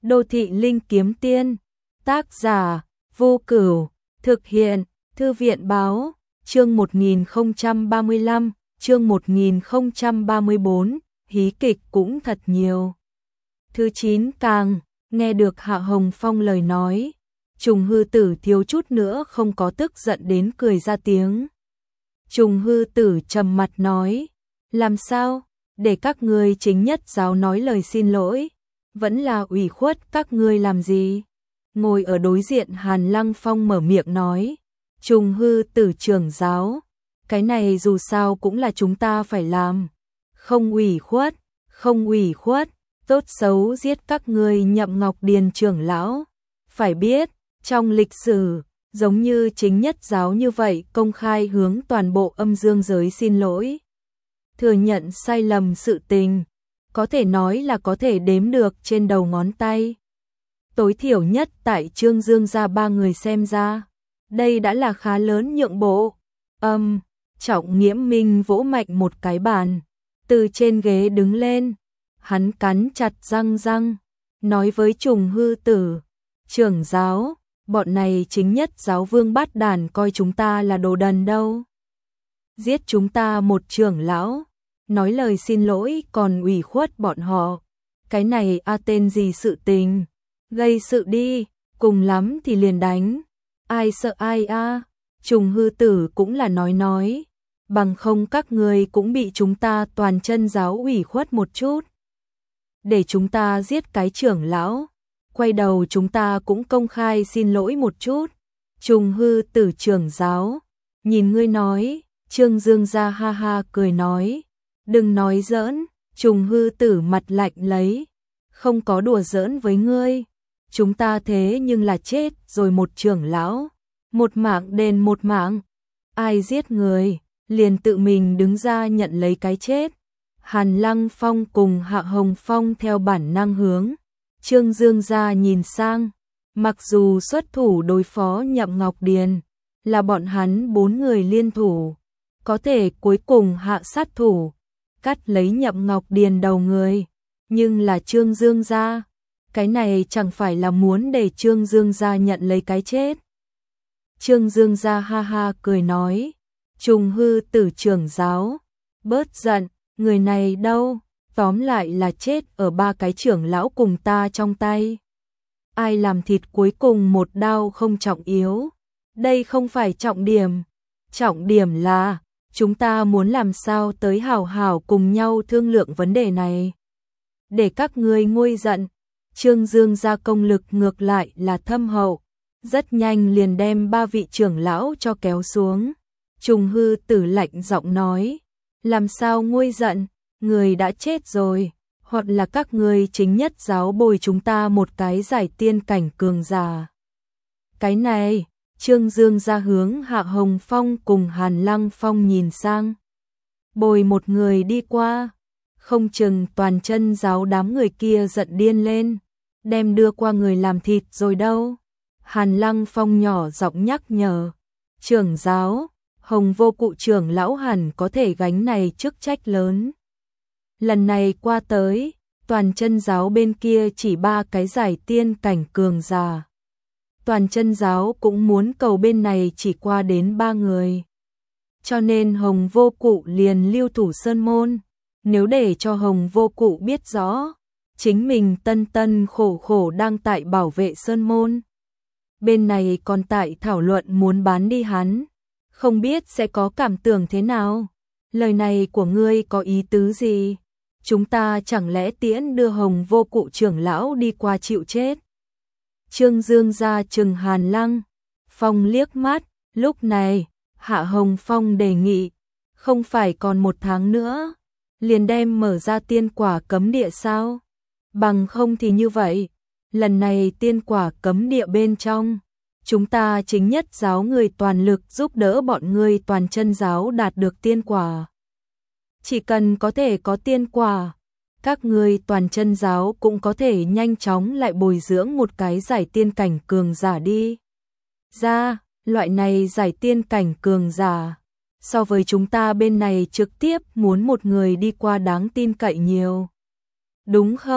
Đô thị linh kiếm tiên. Tác giả Vô Cửu. Thực hiện Thư viện báo. Chương 1035, chương 1034, hí kịch cũng thật nhiều. Thứ 9 càng, nghe được Hạ Hồng Phong lời nói, Trùng Hư Tử thiếu chút nữa không có tức giận đến cười ra tiếng. Trùng Hư Tử trầm mặt nói, làm sao, để các ngươi chính nhất giáo nói lời xin lỗi, vẫn là ủy khuất các ngươi làm gì? Ngồi ở đối diện Hàn Lăng Phong mở miệng nói, Trùng Hư Tử trưởng giáo, cái này dù sao cũng là chúng ta phải làm, không ủy khuất, tốt xấu giết các ngươi Nhậm Ngọc Điền trưởng lão. Phải biết, trong lịch sử, giống như chính nhất giáo như vậy công khai hướng toàn bộ âm dương giới xin lỗi, thừa nhận sai lầm sự tình, có thể nói là có thể đếm được trên đầu ngón tay. Tối thiểu nhất tại Trương Dương gia ba người xem ra, đây đã là khá lớn nhượng bộ. Trọng Nghiễm Minh vỗ mạnh một cái bàn, từ trên ghế đứng lên, hắn cắn chặt răng, nói với Trùng Hư Tử, trưởng giáo, bọn này chính nhất giáo vương bát đàn coi chúng ta là đồ đần đâu. Giết chúng ta một trưởng lão, nói lời xin lỗi còn ủy khuất bọn họ, cái này tên gì sự tình, gây sự đi, cùng lắm thì liền đánh, ai sợ ai a. Trùng Hư Tử cũng là nói, bằng không các người cũng bị chúng ta toàn chân giáo ủy khuất một chút. Để chúng ta giết cái trưởng lão, quay đầu chúng ta cũng công khai xin lỗi một chút. Trùng Hư Tử trưởng giáo, nhìn ngươi nói, Trương Dương gia ha ha cười nói, đừng nói giỡn. Trùng Hư Tử mặt lạnh lấy, không có đùa giỡn với ngươi, chúng ta thế nhưng là chết rồi một trưởng lão, một mạng đền một mạng, ai giết người, liền tự mình đứng ra nhận lấy cái chết. Hàn Lăng Phong cùng Hạ Hồng Phong theo bản năng hướng Trương Dương gia nhìn sang, mặc dù xuất thủ đối phó Nhậm Ngọc Điền, là bọn hắn 4 người liên thủ, có thể cuối cùng hạ sát thủ, cắt lấy Nhậm Ngọc Điền đầu người, nhưng là Trương Dương gia, cái này chẳng phải là muốn để Trương Dương gia nhận lấy cái chết. Trương Dương gia ha ha cười nói, Trùng Hư Tử trưởng giáo, bớt giận, người này đâu, tóm lại là chết ở 3 cái trưởng lão cùng ta trong tay. Ai làm thịt cuối cùng một đao không trọng yếu, đây không phải trọng điểm là chúng ta muốn làm sao tới hảo hảo cùng nhau thương lượng vấn đề này. Để các ngươi nguôi giận, Trương Dương gia công lực ngược lại là thâm hậu, rất nhanh liền đem 3 vị trưởng lão cho kéo xuống. Trùng Hư Tử lạnh giọng nói, làm sao nguôi giận, người đã chết rồi, hoặc là các ngươi chính nhất giáo bồi chúng ta một cái giải tiên cảnh cường giả. Cái này, Trương Dương gia hướng Hạ Hồng Phong cùng Hàn Lăng Phong nhìn sang, bồi một người đi qua, không chừng toàn chân giáo đám người kia giận điên lên, đem đưa qua người làm thịt rồi đâu. Hàn Lăng Phong nhỏ giọng nhắc nhở, trưởng giáo, Hồng Vô Cụ trưởng lão hẳn có thể gánh này chức trách lớn. Lần này qua tới, toàn chân giáo bên kia chỉ 3 cái giải tiên cảnh cường giả. Toàn chân giáo cũng muốn cầu bên này chỉ qua đến 3 người. Cho nên Hồng Vô Cụ liền lưu thủ sơn môn. Nếu để cho Hồng Vô Cụ biết rõ, chính mình tân khổ đang tại bảo vệ sơn môn, bên này còn tại thảo luận muốn bán đi hắn, không biết sẽ có cảm tưởng thế nào. Lời này của ngươi có ý tứ gì? Chúng ta chẳng lẽ tiễn đưa Hồng Vô Cụ trưởng lão đi qua chịu chết? Trương Dương gia trừng Hàn Lăng Phong liếc mắt, lúc này Hạ Hồng Phong đề nghị, không phải còn 1 tháng nữa liền đem mở ra tiên quả cấm địa sao? Bằng không thì như vậy, lần này tiên quả cấm địa bên trong, chúng ta chính nhất giáo người toàn lực giúp đỡ bọn ngươi toàn chân giáo đạt được tiên quả. Chỉ cần có thể có tiên quả, các ngươi toàn chân giáo cũng có thể nhanh chóng lại bồi dưỡng một cái giải tiên cảnh cường giả đi. Loại này giải tiên cảnh cường giả, so với chúng ta bên này trực tiếp muốn một người đi qua đáng tin cậy nhiều. Đúng không?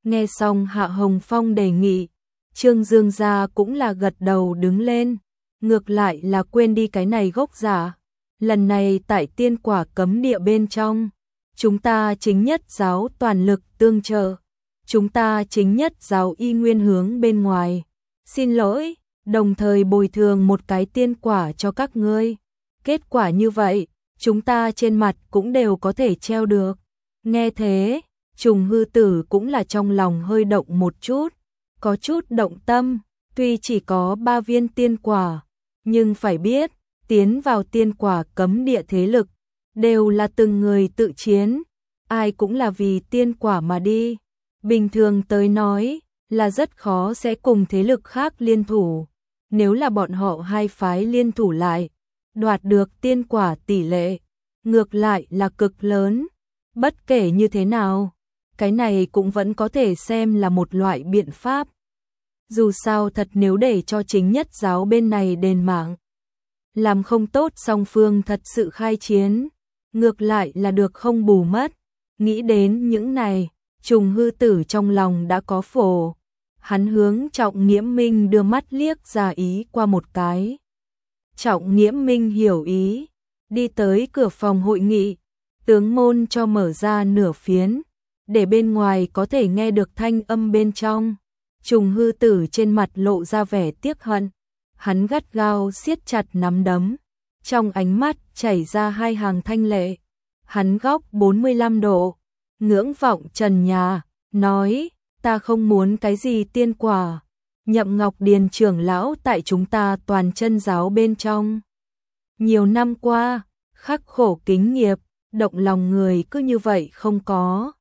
Nghe xong Hạ Hồng Phong đề nghị, Trương Dương gia cũng là gật đầu đứng lên, ngược lại là quên đi cái này gốc giả. Lần này tại tiên quả cấm địa bên trong, chúng ta chính nhất giáo toàn lực tương trợ, chúng ta chính nhất giáo y nguyên hướng bên ngoài. Xin lỗi, đồng thời bồi thường một cái tiên quả cho các ngươi. Kết quả như vậy, chúng ta trên mặt cũng đều có thể treo được. Nghe thế, Trùng Hư Tử cũng là trong lòng hơi động một chút, có chút động tâm, tuy chỉ có 3 viên tiên quả, nhưng phải biết, tiến vào tiên quả cấm địa thế lực, đều là từng người tự chiến, ai cũng là vì tiên quả mà đi. Bình thường tới nói, là rất khó sẽ cùng thế lực khác liên thủ, nếu là bọn họ hai phái liên thủ lại, đoạt được tiên quả tỷ lệ, ngược lại là cực lớn. Bất kể như thế nào, cái này cũng vẫn có thể xem là một loại biện pháp. Dù sao thật nếu để cho chính nhất giáo bên này đền mạng, làm không tốt song phương thật sự khai chiến, ngược lại là được không bù mất. Nghĩ đến những này, Trùng Hư Tử trong lòng đã có phổ. Hắn hướng Trọng Nghiễm Minh đưa mắt liếc ra ý qua một cái. Trọng Nghiễm Minh hiểu ý, đi tới cửa phòng hội nghị, tướng môn cho mở ra nửa phiến, để bên ngoài có thể nghe được thanh âm bên trong. Trùng Hư Tử trên mặt lộ ra vẻ tiếc hận, hắn gắt gao siết chặt nắm đấm, trong ánh mắt chảy ra hai hàng thanh lệ. Hắn góc 45 độ, ngưỡng vọng trần nhà, nói, ta không muốn cái gì tiên quả. Nhậm Ngọc Điền trưởng lão tại chúng ta toàn chân giáo bên trong. Nhiều năm qua, khắc khổ kính nghiệp, động lòng người cứ như vậy không có.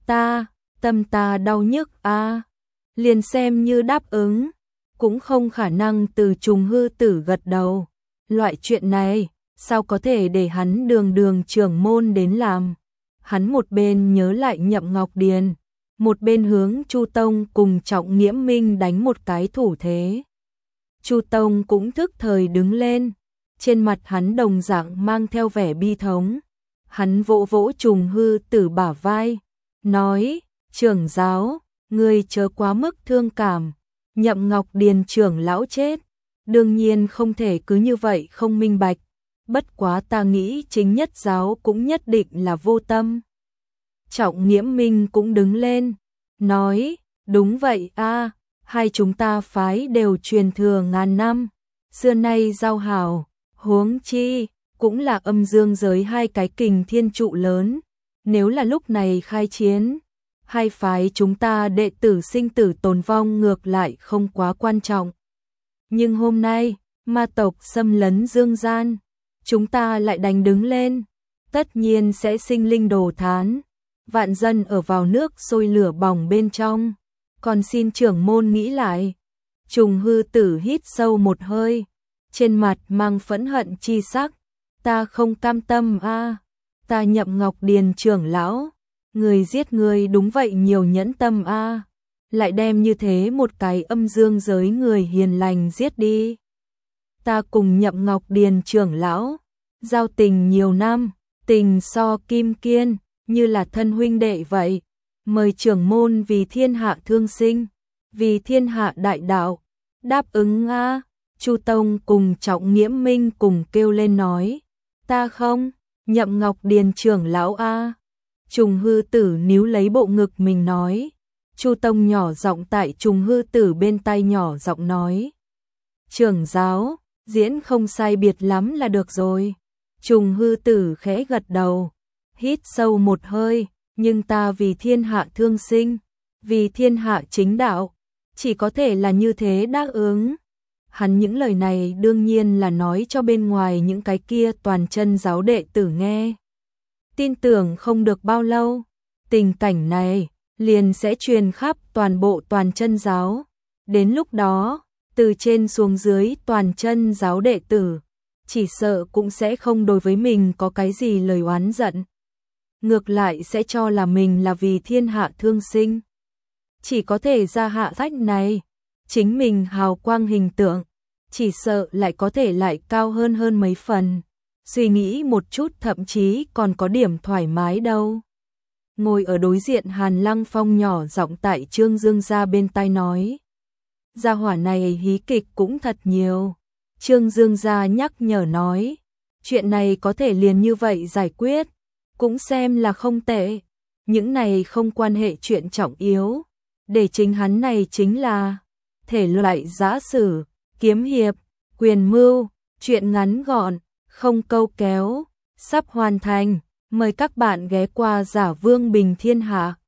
Tâm ta đau nhức a. Liền xem như đáp ứng, cũng không khả năng từ Trùng Hư Tử gật đầu. Loại chuyện này, sao có thể để hắn đường trưởng môn đến làm. Hắn một bên nhớ lại Nhậm Ngọc Điền, một bên hướng Chu Tông cùng Trọng Nghiễm Minh đánh một cái thủ thế. Chu Tông cũng thức thời đứng lên, trên mặt hắn đồng dạng mang theo vẻ bi thống. Hắn vỗ vỗ Trùng Hư Tử bả vai, nói, trưởng giáo, ngươi chớ quá mức thương cảm, Nhậm Ngọc Điền trưởng lão chết, đương nhiên không thể cứ như vậy không minh bạch, bất quá ta nghĩ chính nhất giáo cũng nhất định là vô tâm. Trọng Nghiễm Minh cũng đứng lên, nói, đúng vậy a, hai chúng ta phái đều truyền thừa ngàn năm, xưa nay giao hảo, huống chi, cũng là âm dương giới hai cái kình thiên trụ lớn, nếu là lúc này khai chiến, hai phái chúng ta đệ tử sinh tử tồn vong ngược lại không quá quan trọng. Nhưng hôm nay, ma tộc xâm lấn dương gian, chúng ta lại đánh đứng lên, tất nhiên sẽ sinh linh đồ thán, vạn dân ở vào nước sôi lửa bỏng bên trong, còn xin trưởng môn nghĩ lại. Trùng Hư Tử hít sâu một hơi, trên mặt mang phẫn hận chi sắc, ta không cam tâm a, ta Nhậm Ngọc Điền trưởng lão, người giết người đúng vậy nhiều nhẫn tâm a, lại đem như thế một cái âm dương giới người hiền lành giết đi. Ta cùng Nhậm Ngọc Điền trưởng lão, giao tình nhiều năm, tình so kim kiên, như là thân huynh đệ vậy, mời trưởng môn vì thiên hạ thương sinh, vì thiên hạ đại đạo, đáp ứng a. Chu Tông cùng Trọng Nghiễm Minh cùng kêu lên nói, ta không, Nhậm Ngọc Điền trưởng lão a. Trùng Hư Tử níu lấy bộ ngực mình nói, Chu Tông nhỏ giọng tại Trùng Hư Tử bên tai nhỏ giọng nói, trưởng giáo, diễn không sai biệt lắm là được rồi. Trùng Hư Tử khẽ gật đầu, hít sâu một hơi, nhưng ta vì thiên hạ thương sinh, vì thiên hạ chính đạo, chỉ có thể là như thế đáp ứng. Hắn những lời này đương nhiên là nói cho bên ngoài những cái kia toàn chân giáo đệ tử nghe. Tin tưởng không được bao lâu, tình cảnh này liền sẽ truyền khắp toàn bộ toàn chân giáo. Đến lúc đó, từ trên xuống dưới toàn chân giáo đệ tử, chỉ sợ cũng sẽ không đối với mình có cái gì lời oán giận. Ngược lại sẽ cho là mình là vì thiên hạ thương sinh. Chỉ có thể ra hạ sách này, chính mình hào quang hình tượng, chỉ sợ lại có thể lại cao hơn mấy phần. Suy nghĩ một chút thậm chí còn có điểm thoải mái đâu. ngồi ở đối diện Hàn Lăng Phong nhỏ giọng tại Trương Dương gia bên tai nói. Gia hỏa này hí kịch cũng thật nhiều. Trương Dương gia nhắc nhở nói, chuyện này có thể liền như vậy giải quyết, cũng xem là không tệ. Những này không quan hệ chuyện trọng yếu, để chính hắn này chính là thể loại giã sử, kiếm hiệp, quyền mưu, chuyện ngắn gọn, không câu kéo, sắp hoàn thành. Mời các bạn ghé qua Giả Vương Bình Thiên Hạ.